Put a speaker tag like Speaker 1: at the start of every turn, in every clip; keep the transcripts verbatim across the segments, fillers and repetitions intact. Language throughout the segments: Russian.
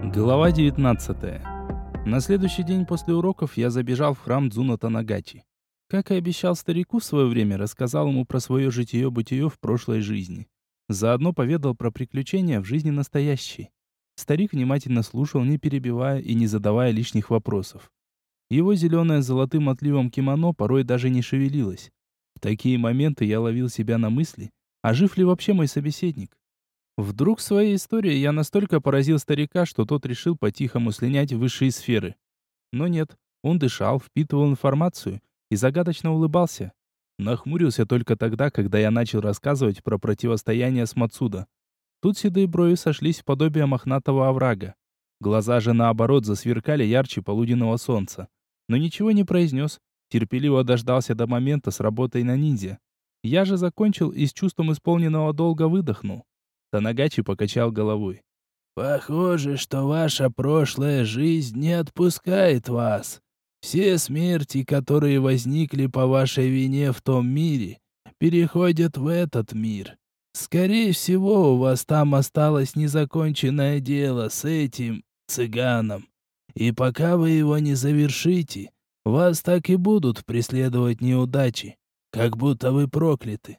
Speaker 1: Глава девятнадцатая. На следующий день после уроков я забежал в храм Дзуна Танагачи. Как и обещал старику в свое время, рассказал ему про свое житие-бытие в прошлой жизни. Заодно поведал про приключения в жизни настоящей. Старик внимательно слушал, не перебивая и не задавая лишних вопросов. Его зеленое с золотым отливом кимоно порой даже не шевелилось. В такие моменты я ловил себя на мысли, а жив ли вообще мой собеседник? Вдруг в своей истории я настолько поразил старика, что тот решил по-тихому слинять в высшие сферы. Но нет, он дышал, впитывал информацию и загадочно улыбался. Нахмурился только тогда, когда я начал рассказывать про противостояние с Мацудо. Тут седые брови сошлись в подобие мохнатого оврага. Глаза же, наоборот, засверкали ярче полуденного солнца. Но ничего не произнес, терпеливо дождался до момента с работой на ниндзя. Я же закончил и с чувством исполненного долга выдохнул. Танагачи покачал головой.
Speaker 2: «Похоже, что ваша прошлая жизнь не отпускает вас. Все смерти, которые возникли по вашей вине в том мире, переходят в этот мир. Скорее всего, у вас там осталось незаконченное дело с этим цыганом. И пока вы его не завершите, вас так и будут преследовать неудачи, как будто вы прокляты».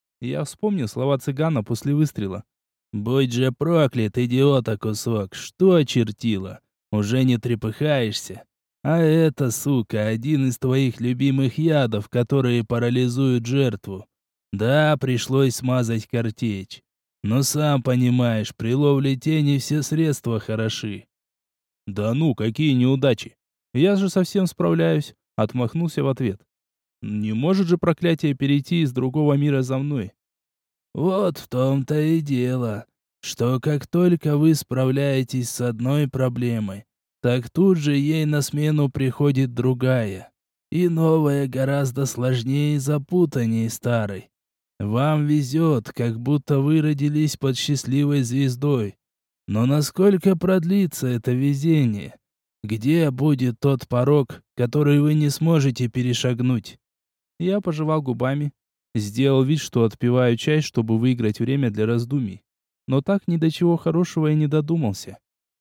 Speaker 1: Я вспомнил слова цыгана после выстрела.
Speaker 2: «Будь же проклят, идиота кусок, что очертила? Уже не трепыхаешься? А это, сука, один из твоих любимых ядов, которые парализуют жертву. Да, пришлось смазать картечь. Но сам понимаешь, при ловле тени все средства хороши».
Speaker 1: «Да ну, какие неудачи! Я же совсем справляюсь», — отмахнулся в ответ. «Не может же проклятие перейти из другого мира за мной?»
Speaker 2: «Вот в том-то и дело, что как только вы справляетесь с одной проблемой, так тут же ей на смену приходит другая. И новая гораздо сложнее и запутаннее старой. Вам везет, как будто вы родились под счастливой звездой. Но насколько продлится это везение? Где будет тот порог, который вы не сможете перешагнуть?»
Speaker 1: Я пожевал губами. Сделал вид, что отпиваю чай, чтобы выиграть время для раздумий. Но так ни до чего хорошего и не додумался.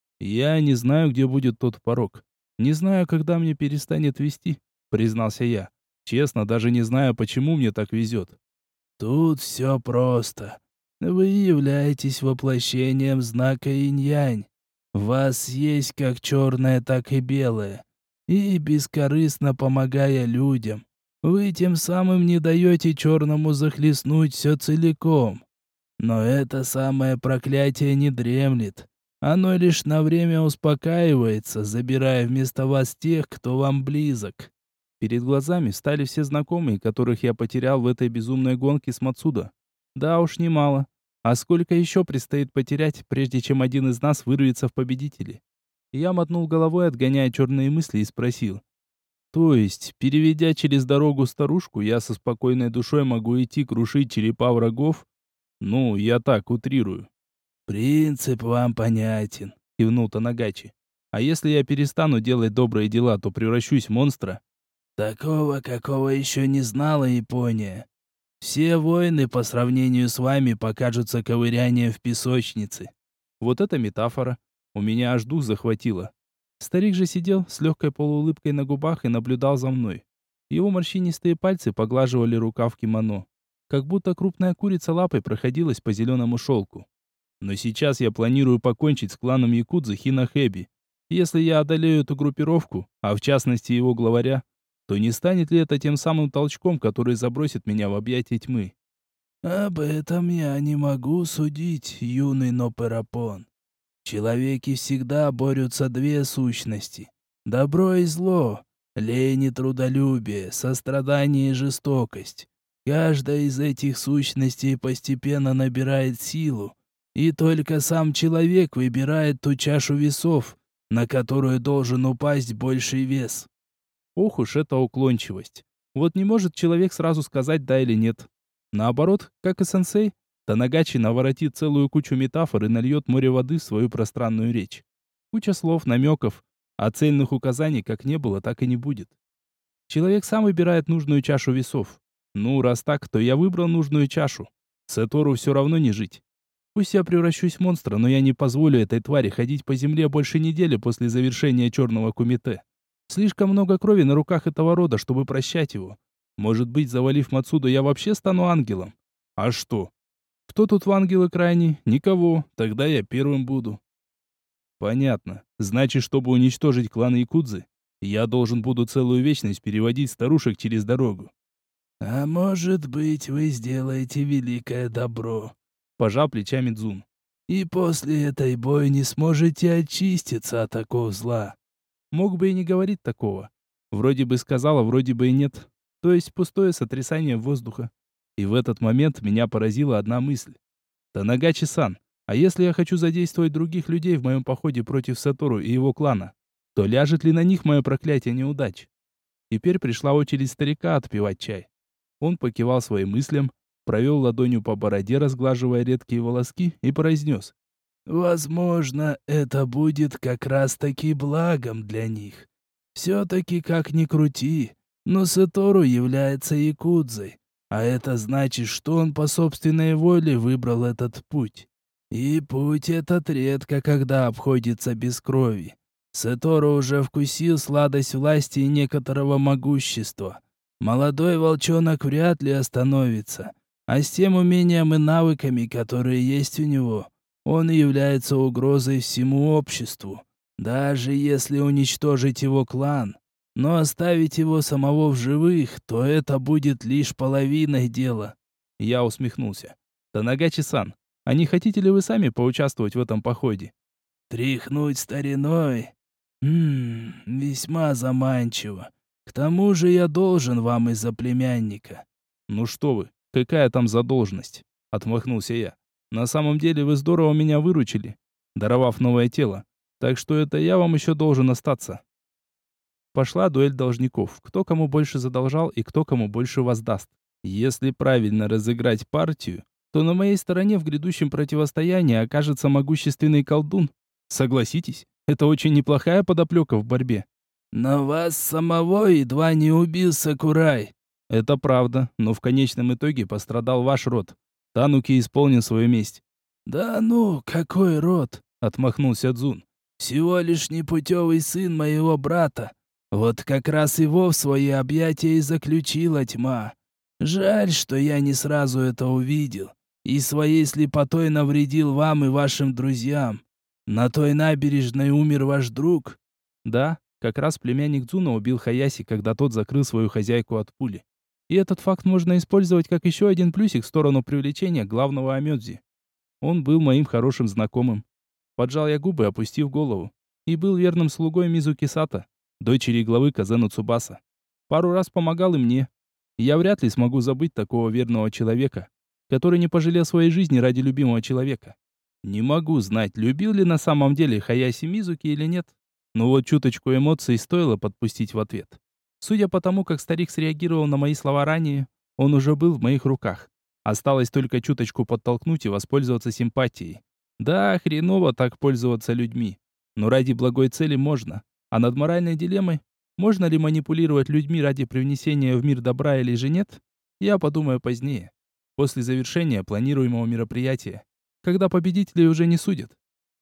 Speaker 1: Я не знаю, где будет тот порог. Не знаю, когда мне перестанет везти, признался я. Честно, даже не знаю, почему мне так везет.
Speaker 2: «Тут все просто. Вы являетесь воплощением знака инь-янь. В вас есть как черное, так и белое. И бескорыстно помогая людям, вы тем самым не даете черному захлестнуть все целиком. Но это самое проклятие не дремлет. Оно лишь на время успокаивается, забирая вместо вас тех, кто вам близок».
Speaker 1: Перед глазами стали все знакомые, которых я потерял в этой безумной гонке с Мацудо. Да уж, немало. А сколько еще предстоит потерять, прежде чем один из нас вырвется в победители? Я мотнул головой, отгоняя черные мысли, и спросил. То есть, переведя через дорогу старушку, я со спокойной душой могу идти крушить черепа врагов? Ну, я так утрирую.
Speaker 2: «Принцип вам понятен»,
Speaker 1: — кивнул Танагачи. «А если я перестану делать добрые дела, то превращусь в монстра?»
Speaker 2: «Такого, какого еще не знала Япония. Все войны по сравнению с вами покажутся ковырянием в песочнице».
Speaker 1: Вот это метафора. У меня аж дух захватило. Старик же сидел с легкой полуулыбкой на губах и наблюдал за мной. Его морщинистые пальцы поглаживали рукав кимоно, как будто крупная курица лапой проходилась по зеленому шелку. Но сейчас я планирую покончить с кланом якудзы Хинахэби. Если я одолею эту группировку, а в частности его главаря, то не станет ли это тем самым толчком, который забросит меня в объятия тьмы?
Speaker 2: «Об этом я не могу судить, юный Ноперапон. В человеке всегда борются две сущности — добро и зло, лень и трудолюбие, сострадание и жестокость. Каждая из этих сущностей постепенно набирает силу, и только сам человек выбирает ту чашу весов, на которую должен упасть больший вес».
Speaker 1: Ох уж эта уклончивость. Вот не может человек сразу сказать «да» или «нет». Наоборот, как и сенсей, Танагачи наворотит целую кучу метафор и нальет море воды в свою пространную речь. Куча слов, намеков, а цельных указаний как не было, так и не будет. Человек сам выбирает нужную чашу весов. Ну, раз так, то я выбрал нужную чашу. Сетору все равно не жить. Пусть я превращусь в монстра, но я не позволю этой твари ходить по земле больше недели после завершения черного кумите. Слишком много крови на руках этого рода, чтобы прощать его. Может быть, завалив Мацуду, я вообще стану ангелом? А что? Кто тут в ангелы крайний? Никого. Тогда я первым буду. Понятно. Значит, чтобы уничтожить клан Якудзы, я должен буду целую вечность переводить старушек через дорогу.
Speaker 2: А может быть, вы сделаете великое добро,
Speaker 1: Пожал плечами Дзун.
Speaker 2: и после этой бойни сможете очиститься от такого зла.
Speaker 1: Мог бы и не говорить такого. Вроде бы сказала, вроде бы и нет. То есть пустое сотрясание воздуха. И в этот момент меня поразила одна мысль. Танагачи-сан, а если я хочу задействовать других людей в моем походе против Сатору и его клана, то ляжет ли на них мое проклятие неудач? Теперь пришла очередь старика отпивать чай. Он покивал своим мыслям, провел ладонью по бороде, разглаживая редкие волоски, и произнес.
Speaker 2: Возможно, это будет как раз-таки благом для них. Все-таки, как ни крути, но Сатору является якудзой, а это значит, что он по собственной воле выбрал этот путь. И путь этот редко когда обходится без крови. Сатору уже вкусил сладость власти и некоторого могущества. Молодой волчонок вряд ли остановится, а с тем умением и навыками, которые есть у него, он является угрозой всему обществу, даже если уничтожить его клан. Но оставить его самого в живых, то это будет лишь половиной дела.
Speaker 1: Я усмехнулся. Танагачи-сан, а не хотите ли вы сами поучаствовать в этом походе?
Speaker 2: Тряхнуть стариной? Хм, весьма заманчиво. К тому же я должен вам из-за племянника.
Speaker 1: Ну что вы, какая там задолженность? Отмахнулся я. На самом деле вы здорово меня выручили, даровав новое тело. Так что это я вам еще должен остаться. Пошла дуэль должников. Кто кому больше задолжал и кто кому больше воздаст. Если правильно разыграть партию, то на моей стороне в грядущем противостоянии окажется могущественный колдун. Согласитесь, это очень неплохая подоплека в борьбе.
Speaker 2: Но вас самого едва не убил Сакурай.
Speaker 1: Это правда, но в конечном итоге пострадал ваш род. Тануки исполнил свою месть.
Speaker 2: Да ну, какой род?
Speaker 1: Отмахнулся Дзун.
Speaker 2: Всего лишь непутевый сын моего брата. Вот как раз его в свои объятия и заключила тьма. Жаль, что я не сразу это увидел. И своей слепотой навредил вам и вашим друзьям. На той набережной умер ваш друг.
Speaker 1: Да, как раз племянник Дзуна убил Хаяси, когда тот закрыл свою хозяйку от пули. И этот факт можно использовать как еще один плюсик в сторону привлечения главного Амёдзи. Он был моим хорошим знакомым. Поджал я губы, опустив голову. И был верным слугой Мизуки Сато, дочери главы Казэну Цубаса. Пару раз помогал и мне. Я вряд ли смогу забыть такого верного человека, который не пожалел своей жизни ради любимого человека. Не могу знать, любил ли на самом деле Хаяси Мизуки или нет. Но вот чуточку эмоций стоило подпустить в ответ. Судя по тому, как старик среагировал на мои слова ранее, он уже был в моих руках. Осталось только чуточку подтолкнуть и воспользоваться симпатией. Да, хреново так пользоваться людьми. Но ради благой цели можно. А над моральной дилеммой, можно ли манипулировать людьми ради привнесения в мир добра или же нет, я подумаю позднее. После завершения планируемого мероприятия. Когда победителей уже не судят.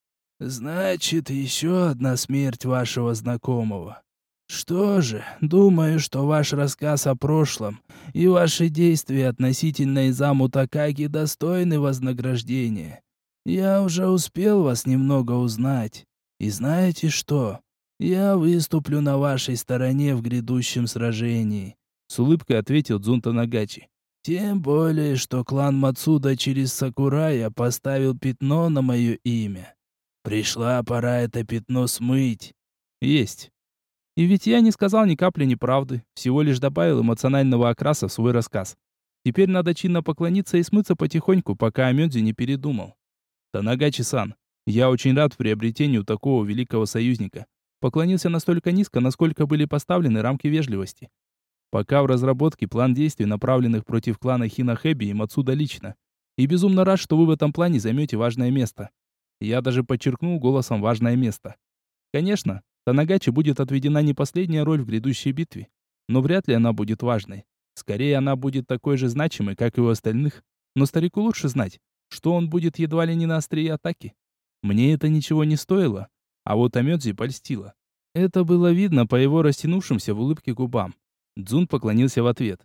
Speaker 2: Значит, еще одна смерть вашего знакомого. Что же, думаю, что ваш рассказ о прошлом и ваши действия относительно Изаму Такаги достойны вознаграждения. Я уже успел вас немного узнать. И знаете что? Я выступлю на вашей стороне в грядущем сражении.
Speaker 1: С улыбкой ответил Дзун Танагачи.
Speaker 2: Тем более, что клан Мацуда через Сакурая поставил пятно на мое имя. Пришла пора это пятно смыть.
Speaker 1: Есть. И ведь я не сказал ни капли неправды, всего лишь добавил эмоционального окраса в свой рассказ. Теперь надо чинно поклониться и смыться потихоньку, пока Амёдзи не передумал. Танагачи-сан, я очень рад приобретению такого великого союзника. Поклонился настолько низко, насколько были поставлены рамки вежливости. Пока в разработке план действий, направленных против клана Хинахэби и Мацуда лично. И безумно рад, что вы в этом плане займете важное место. Я даже подчеркнул голосом важное место. Конечно, Танагачи будет отведена не последняя роль в грядущей битве, но вряд ли она будет важной. Скорее, она будет такой же значимой, как и у остальных. Но старику лучше знать, что он будет едва ли не на острие атаки. Мне это ничего не стоило, а вот Амёдзи польстило. Это было видно по его растянувшимся в улыбке губам. Дзун поклонился в ответ.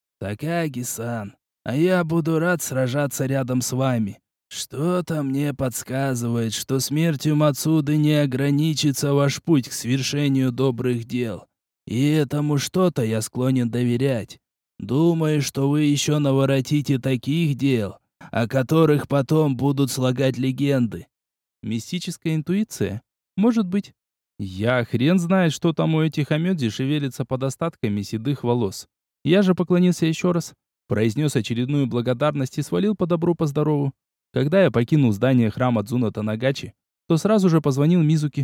Speaker 2: «Такаги-сан, а я буду рад сражаться рядом с вами. Что-то мне подсказывает, что смертью Мацуды не ограничится ваш путь к свершению добрых дел. И этому что-то я склонен доверять. Думаю, что вы еще наворотите таких дел, о которых потом будут слагать легенды».
Speaker 1: Мистическая интуиция? Может быть. Я хрен знает, что там у этих Амёдзи шевелится под остатками седых волос. Я же поклонился еще раз, произнес очередную благодарность и свалил по добру, по здорову. Когда я покинул здание храма Дзуна Танагачи, то сразу же позвонил Мизуки.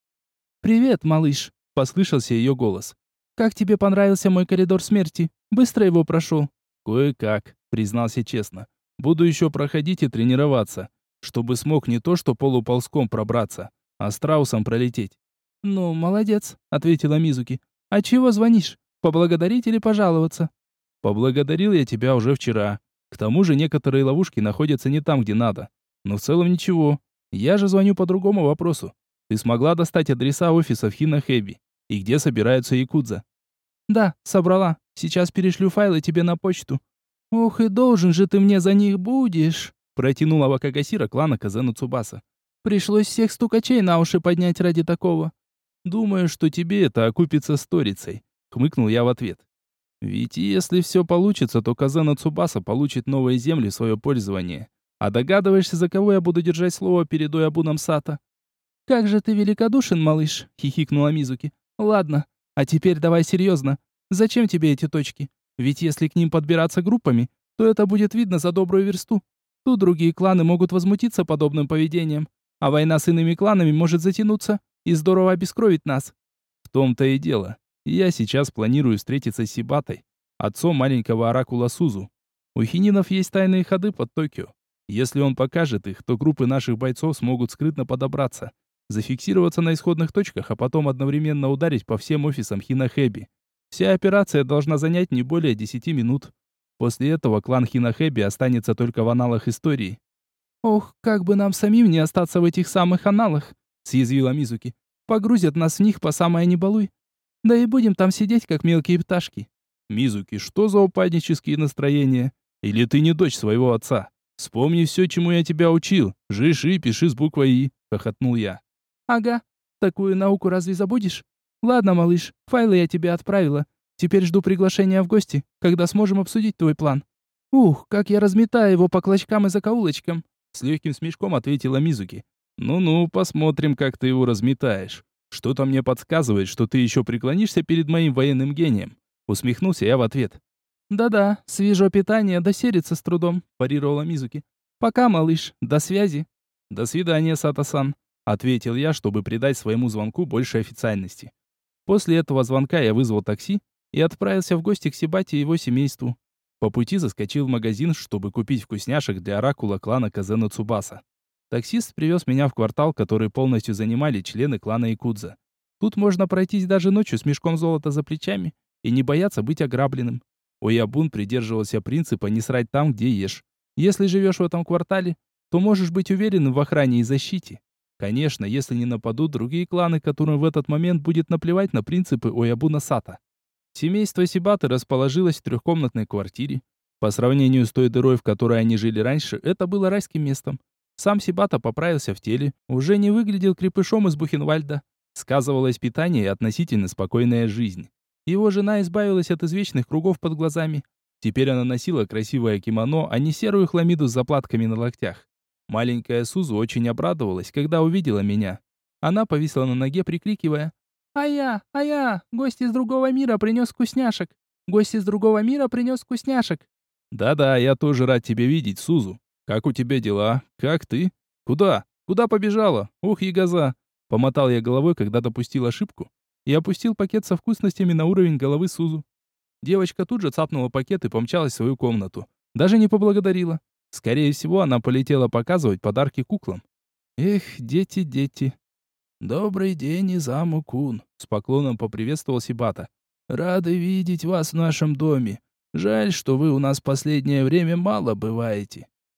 Speaker 1: «Привет, малыш», — послышался ее голос. «Как тебе понравился мой коридор смерти? Быстро его прошел?» «Кое-как», — признался честно. «Буду еще проходить и тренироваться, чтобы смог не то что полуползком пробраться, а страусом пролететь». «Ну, молодец», — ответила Мизуки. «А чего звонишь? Поблагодарить или пожаловаться?» «Поблагодарил я тебя уже вчера. К тому же некоторые ловушки находятся не там, где надо. Но в целом ничего. Я же звоню по другому вопросу. Ты смогла достать адреса офисов Хинахэби? И где собираются якудза?» «Да, собрала. Сейчас перешлю файлы тебе на почту». «Ох, и должен же ты мне за них будешь», протянула Вакагасира клана Казэну Цубаса. «Пришлось всех стукачей на уши поднять ради такого». «Думаю, что тебе это окупится сторицей», — хмыкнул я в ответ. «Ведь если все получится, то Казэну Цубаса получит новые земли в свое пользование. А догадываешься, за кого я буду держать слово перед Уябуном Сато?» «Как же ты великодушен, малыш», — хихикнула Мизуки. «Ладно, а теперь давай серьезно. Зачем тебе эти точки? Ведь если к ним подбираться группами, то это будет видно за добрую версту. Тут другие кланы могут возмутиться подобным поведением, а война с иными кланами может затянуться и здорово обескровить нас». «В том-то и дело. Я сейчас планирую встретиться с Сибатой, отцом маленького оракула Сузу. У хининов есть тайные ходы под Токио. Если он покажет их, то группы наших бойцов смогут скрытно подобраться, зафиксироваться на исходных точках, а потом одновременно ударить по всем офисам Хинахэби. Вся операция должна занять не более десяти минут. После этого клан Хинахэби останется только в аналах истории». «Ох, как бы нам самим не остаться в этих самых аналах», — съязвила Мизуки. «Погрузят нас в них по самое не балуй. Да и будем там сидеть, как мелкие пташки». «Мизуки, что за упаднические настроения? Или ты не дочь своего отца? Вспомни все, чему я тебя учил. Жишь и пиши с буквой «и», — хохотнул я. «Ага, такую науку разве забудешь? Ладно, малыш, файлы я тебе отправила. Теперь жду приглашения в гости, когда сможем обсудить твой план». «Ух, как я разметаю его по клочкам и закоулочкам», — с легким смешком ответила Мизуки. «Ну-ну, посмотрим, как ты его разметаешь. Что-то мне подсказывает, что ты еще преклонишься перед моим военным гением». Усмехнулся я в ответ. «Да-да, свежо питание досерится с трудом», — парировала Мизуки. «Пока, малыш, до связи». «До свидания, Сато-сан», — ответил я, чтобы придать своему звонку больше официальности. После этого звонка я вызвал такси и отправился в гости к Сибате и его семейству. По пути заскочил в магазин, чтобы купить вкусняшек для оракула клана Казэну Цубаса. Таксист привез меня в квартал, который полностью занимали члены клана Якудза. Тут можно пройтись даже ночью с мешком золота за плечами и не бояться быть ограбленным. Оябун придерживался принципа не срать там, где ешь. Если живешь в этом квартале, то можешь быть уверенным в охране и защите. Конечно, если не нападут другие кланы, которым в этот момент будет наплевать на принципы Оябуна Сато. Семейство Сибаты расположилось в трехкомнатной квартире. По сравнению с той дырой, в которой они жили раньше, это было райским местом. Сам Сибата поправился в теле, уже не выглядел крепышом из Бухенвальда. Сказывалось питание и относительно спокойная жизнь. Его жена избавилась от извечных кругов под глазами. Теперь она носила красивое кимоно, а не серую хламиду с заплатками на локтях. Маленькая Сузу очень обрадовалась, когда увидела меня. Она повисла на ноге, прикрикивая: «А я, а я, гость из другого мира принес вкусняшек! Гость из другого мира принес вкусняшек!» «Да-да, я тоже рад тебя видеть, Сузу. Как у тебя дела? Как ты? Куда? Куда побежала? Ух, ягоза!» Помотал я головой, когда допустил ошибку, и опустил пакет со вкусностями на уровень головы Сузу. Девочка тут же цапнула пакет и помчалась в свою комнату. Даже не поблагодарила. Скорее всего, она полетела показывать подарки куклам. Эх, дети, дети.
Speaker 2: «Добрый день, Изаму-кун»,
Speaker 1: — с поклоном поприветствовал Сибата.
Speaker 2: «Рады видеть вас в нашем доме. Жаль, что вы у нас последнее время мало бываете».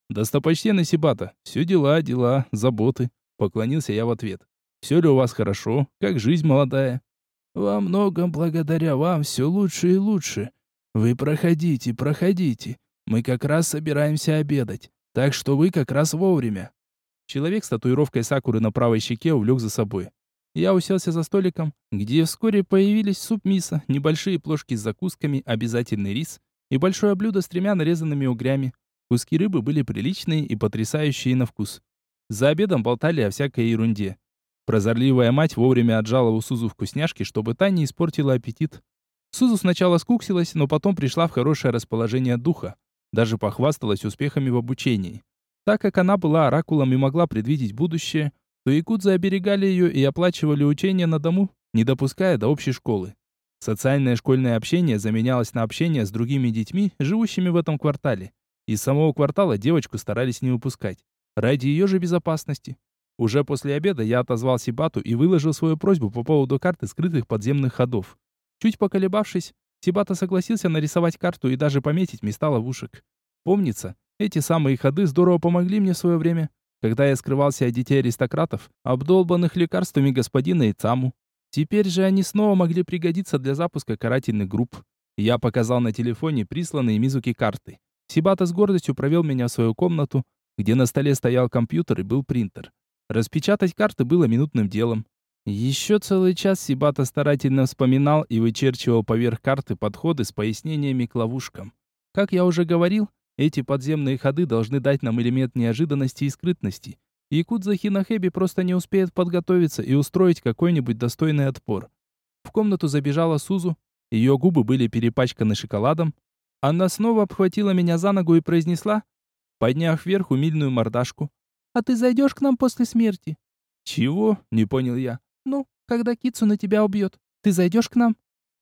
Speaker 1: «Достопочтенный Сибата, все дела, дела, заботы», — поклонился я в ответ. «Все ли у вас хорошо? Как жизнь молодая?»
Speaker 2: «Во многом благодаря вам все лучше и лучше. Вы проходите, проходите. Мы как раз собираемся обедать, так что вы как раз вовремя».
Speaker 1: Человек с татуировкой сакуры на правой щеке увлек за собой. Я уселся за столиком, где вскоре появились суп-мисо, небольшие плошки с закусками, обязательный рис и большое блюдо с тремя нарезанными угрями. Куски рыбы были приличные и потрясающие на вкус. За обедом болтали о всякой ерунде. Прозорливая мать вовремя отжала у Сузу вкусняшки, чтобы та не испортила аппетит. Сузу сначала скуксилась, но потом пришла в хорошее расположение духа. Даже похвасталась успехами в обучении. Так как она была оракулом и могла предвидеть будущее, то якудзы оберегали ее и оплачивали учения на дому, не допуская до общей школы. Социальное школьное общение заменялось на общение с другими детьми, живущими в этом квартале. Из самого квартала девочку старались не выпускать, ради ее же безопасности. Уже после обеда я отозвал Сибату и выложил свою просьбу по поводу карты скрытых подземных ходов. Чуть поколебавшись, Сибата согласился нарисовать карту и даже пометить места ловушек. Помнится, эти самые ходы здорово помогли мне в свое время, когда я скрывался от детей аристократов, обдолбанных лекарствами господина Ицаму. Теперь же они снова могли пригодиться для запуска карательных групп. Я показал на телефоне присланные Мизуки карты. Сибата с гордостью провел меня в свою комнату, где на столе стоял компьютер и был принтер. Распечатать карты было минутным делом. Еще целый час Сибата старательно вспоминал и вычерчивал поверх карты подходы с пояснениями к ловушкам. Как я уже говорил, эти подземные ходы должны дать нам элемент неожиданности и скрытности. Якудза Хинахеби просто не успеет подготовиться и устроить какой-нибудь достойный отпор. В комнату забежала Сузу. Ее губы были перепачканы шоколадом. Она снова обхватила меня за ногу и произнесла, подняв вверх умильную мордашку: «А ты зайдешь к нам после смерти?» «Чего?» — не понял я. «Ну, когда Кицуна тебя убьет, ты зайдешь к нам?»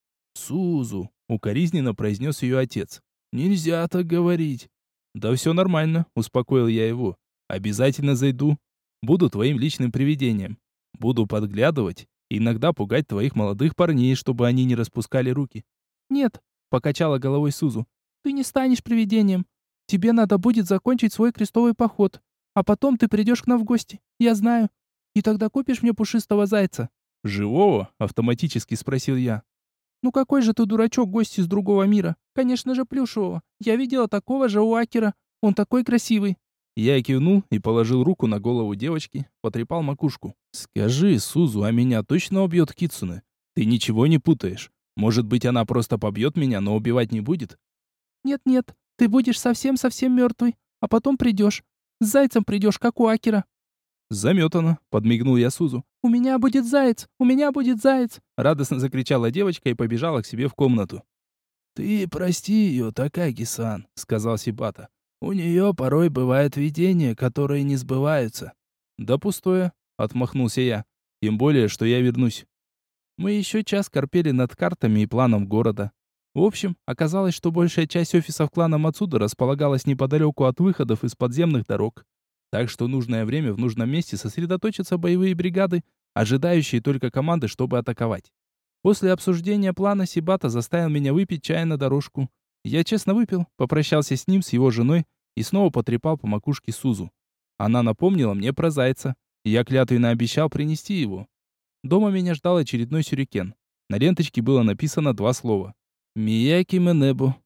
Speaker 2: «Сузу», — укоризненно произнес ее отец. «Нельзя так говорить».
Speaker 1: «Да все нормально», — успокоил я его. «Обязательно зайду. Буду твоим личным привидением. Буду подглядывать, иногда пугать твоих молодых парней, чтобы они не распускали руки». «Нет», — покачала головой Сузу. «Ты не станешь привидением. Тебе надо будет закончить свой крестовый поход, а потом ты придешь к нам в гости, я знаю. И тогда купишь мне пушистого зайца». «Живого?» — автоматически спросил я. «Ну какой же ты дурачок, гость из другого мира? Конечно же плюшевого. Я видела такого же у Акера. Он такой красивый». Я кивнул и положил руку на голову девочки, потрепал макушку. «Скажи, Сузу, а меня точно убьет Кицуне? Ты ничего не путаешь? Может быть, она просто побьет меня, но убивать не будет?» «Нет-нет, ты будешь совсем-совсем мертвый, а потом придешь. С зайцем придешь, как у Акера». «Заметано», — подмигнул я Сузу. «У меня будет заяц! У меня будет заяц!» Радостно закричала девочка и побежала к себе в комнату.
Speaker 2: «Ты прости ее, Такаги-сан», — сказал Сибата. «У нее порой бывают видения, которые не сбываются».
Speaker 1: «Да пустое», — отмахнулся я. «Тем более, что я вернусь». Мы еще час корпели над картами и планом города. В общем, оказалось, что большая часть офисов клана Мацуда располагалась неподалеку от выходов из подземных дорог. Так что в нужное время в нужном месте сосредоточатся боевые бригады, ожидающие только команды, чтобы атаковать. После обсуждения плана Сибата заставил меня выпить чая на дорожку. Я честно выпил, попрощался с ним, с его женой и снова потрепал по макушке Сузу. Она напомнила мне про зайца. Я клятвенно обещал принести его. Дома меня ждал очередной сюрикен. На ленточке было написано два слова: «Мияки Менебу».